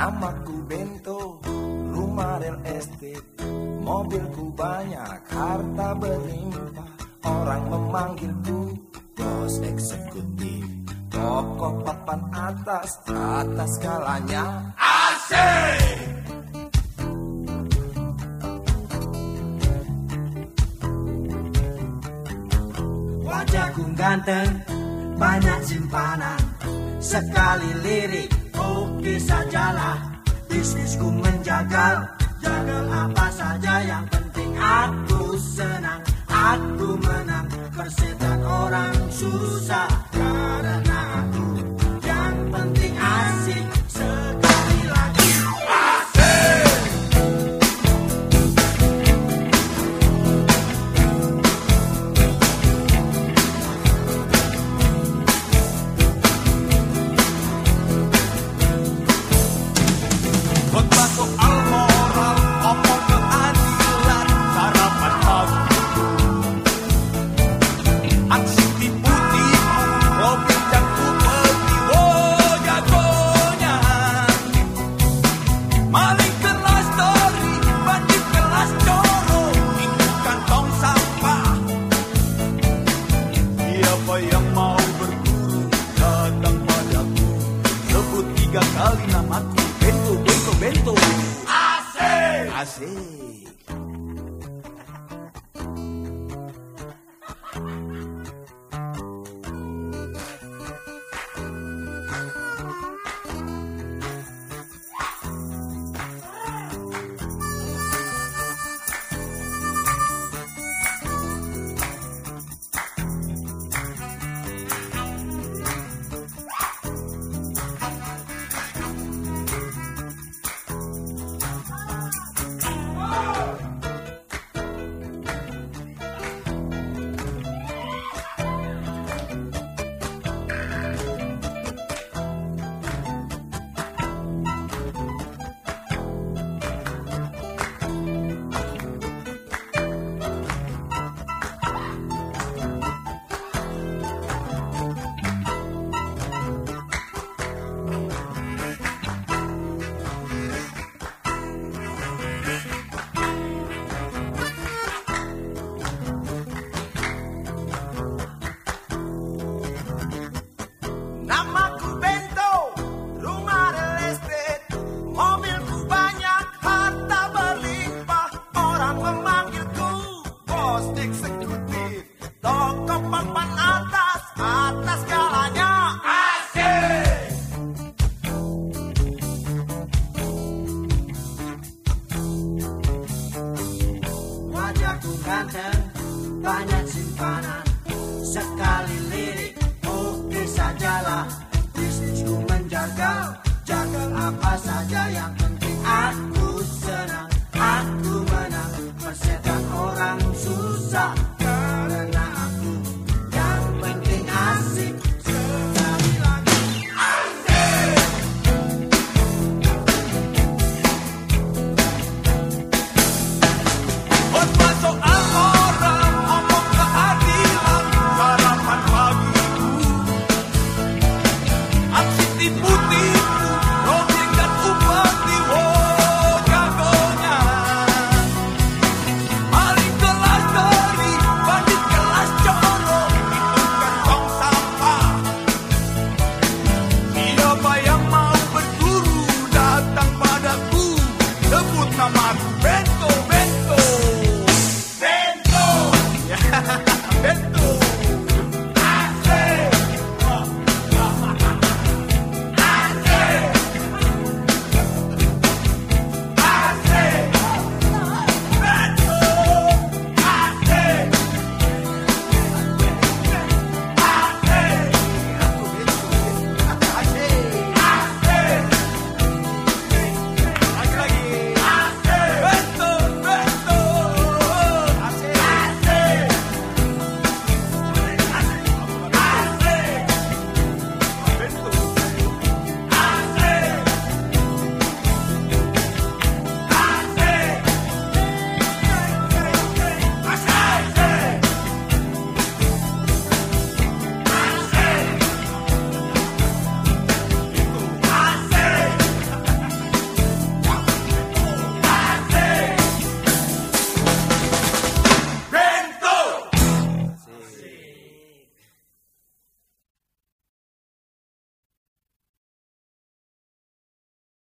Namaku Bento, rumah real estate, mobilku banyak, harta berlimpah. Orang memanggilku bos eksekutif, toko papan atas skalanya. Asik! Wajahku ganteng, banyak simpanan, sekali lirik, oke sajalah. Bisnisku menjagal, jagal apa saja, yang penting aku senang, aku menang. Persetan orang susah karena aku, yang penting asik. Sekali lagi asik. Khotbah soal moral, omong keadilan, sarapan pagi. Aksi tipu-tipu, Robin dan Kupeti, oh jagonya. Maling kelas story, bandit kelas coro, itu kantong sampah. Siapa yang mau berburu, datang padaku. Sebut 3 kali namaku, Bento, Bento, Bento. Asik! Asik! Namaku Bento, rumah real estate, mobilku banyak, harta berlimpah. Orang memanggilku bos eksekutif, toko papan atas skalanya. Asik! Wajahku ganteng, banyak simpanan, sekali lirik, oke sajalah. Bisnisku menjagal, jagal apa saja, yang